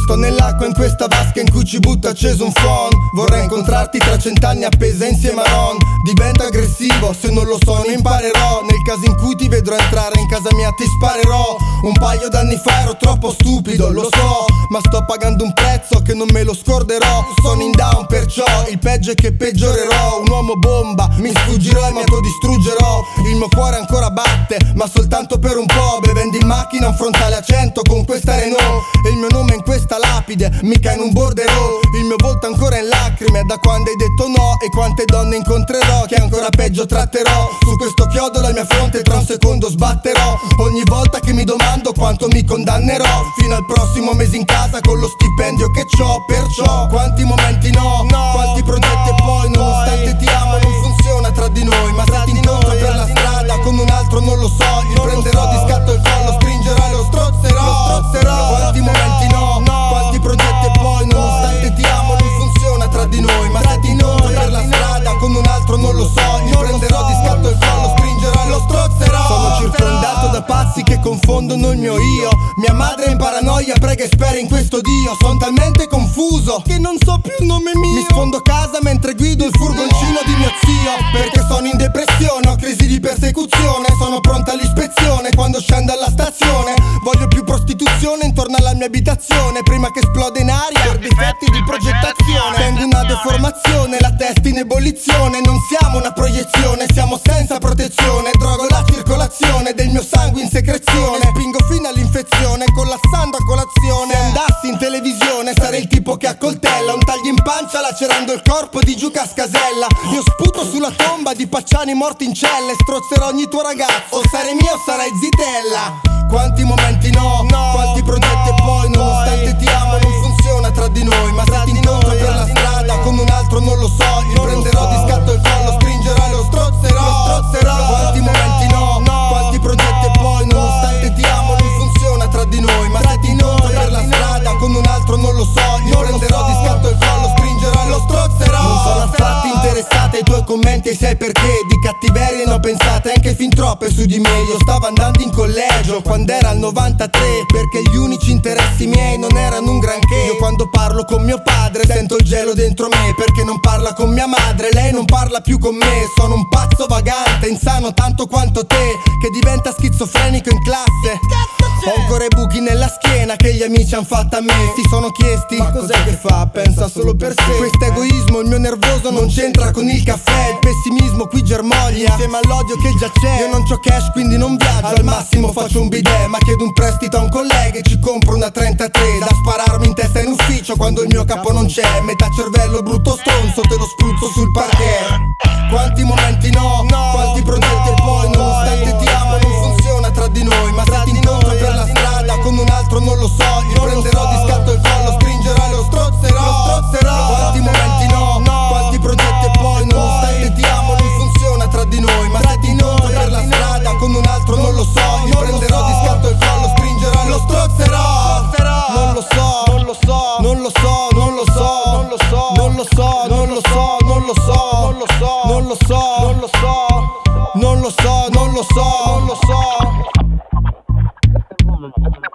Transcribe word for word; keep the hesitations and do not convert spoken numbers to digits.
Sto nell'acqua in questa vasca in cui ci butta acceso un phon. Vorrei incontrarti tra cent'anni appesa insieme a Ron. Divento aggressivo, se non lo sono imparerò. Nel caso in cui ti vedrò entrare in casa mia ti sparerò. Un paio d'anni fa ero troppo stupido, lo so, ma sto pagando un prezzo che non me lo scorderò. Sono in down perciò il peggio è che peggiorerò. Un uomo bomba, mi sfuggirò e mi autodistruggerò. Il mio cuore ancora batte, ma soltanto per un po'. Bevendo in macchina un frontale a cento con questa Renault. E il mio nome in questa lapide, mica in un borderò. Il mio volto ancora in lacrime da quando hai detto no. E quante donne incontrerò che ancora peggio tratterò. Su questo chiodo la mia fronte tra un secondo sbatterò. Ogni volta che mi domando quanto mi condannerò. Fino al prossimo mese in casa con lo stipendio che c'ho. Perciò quanti momenti no, no. Quanti progetti e poi nonostante ti amo non funziona tra di noi. Ma se ti incontro per la strada con un altro non lo so. Gli prenderò di scatto il collo, stringerò e lo strozzerò, lo strozzerò. Quanti momenti no, no. Quanti progetti e poi nonostante ti amo non funziona tra di noi. Ma se ti incontro per la strada con un altro non lo so. Gli prenderò di scatto il collo, stringerò e lo strozzerò. Sono circondato da pazzi che confondono il mio io. Mia madre è in paranoia, prega e spera in questo Dio. Sono talmente confuso che non so più il nome mio. Mi sfondo casa mentre guido il furgoncino di mio zio. Perché sono in depressione, ho crisi di persecuzione. Sono pronta all'ispezione quando scendo alla stazione. Voglio più prostituzione intorno alla mia abitazione. Prima che esplode in aria per difetti di progettazione. Tengo una deformazione, la testa in ebollizione. Non siamo una proiezione, siamo senza protezione. Drogo la circolazione del mio sangue in secrezione. Spingo fino all'infezione, collassando a colazione. Se andassi in televisione sarei il tipo che accoltella un taglio in pancia lacerando il corpo di Giuca Scasella. Io sputo sulla tomba di Pacciani morti in celle. Strozzerò ogni tuo ragazzo, sarai mio o sarai zitella. Quanti momenti no, no. Quanti progetti e poi nonostante ti amo non funziona tra di noi. Ma se ti incontro per la strada con un altro non lo so. Gli prenderò di scatto il collo, stringerò e lo strozzerò, lo strozzerò. Quanti momenti no, no. Quanti progetti e poi nonostante ti amo non funziona tra di noi. Ma se ti incontro per la strada con un altro non lo so. Gli prenderò di scatto il collo, stringerò e lo strozzerò. Non sono affatto interessata ai tuoi commenti e sai perché. Di cattiverie ne ho pensate anche fin troppe su di me. Io stavo andando in collegio quando era il novantatré, perché gli unici interessi miei non erano un granché. Io quando parlo con mio padre sento il gelo dentro me. Perché non parla con mia madre, lei non parla più con me. Sono un pazzo vagante, insano tanto quanto te, che diventa schizofrenico in classe. Ho ancora i buchi nella schiena che gli amici han fatto a me. Si sono chiesti ma cos'è che fa, pensa solo per sé. Questo egoismo, il mio nervoso non c'entra con il caffè. Il pessimismo qui germoglia insieme all'odio che già c'è. Io non c'ho cash quindi non viaggio, al massimo faccio un bidet. Ma chiedo un prestito a un collega e ci compro una trentatré da spararmi in testa in ufficio quando il mio capo non c'è. Metà cervello brutto stronzo, te lo spruzzo sul parquet. Quanti momenti no, no. Quanti progetti e poi nonostante ti amo non funziona tra di noi. Ma se ti incontro per la strada con un altro non lo so. Gli prenderò di scatto il collo, stringerò e lo strozzerò, lo strozzerò. Quanti momenti no, no. Quanti progetti e poi nonostante ti amo non funziona tra di noi. Ma se ti incontro per la strada con un altro non lo so. Gli prenderò di scatto il collo, stringerò e lo strozzerò. Non lo so, non lo so, non lo so, non lo so, non lo so, non lo so, non lo so, non lo so, non lo so, non lo so, non lo so, non lo so, non lo so, non lo so.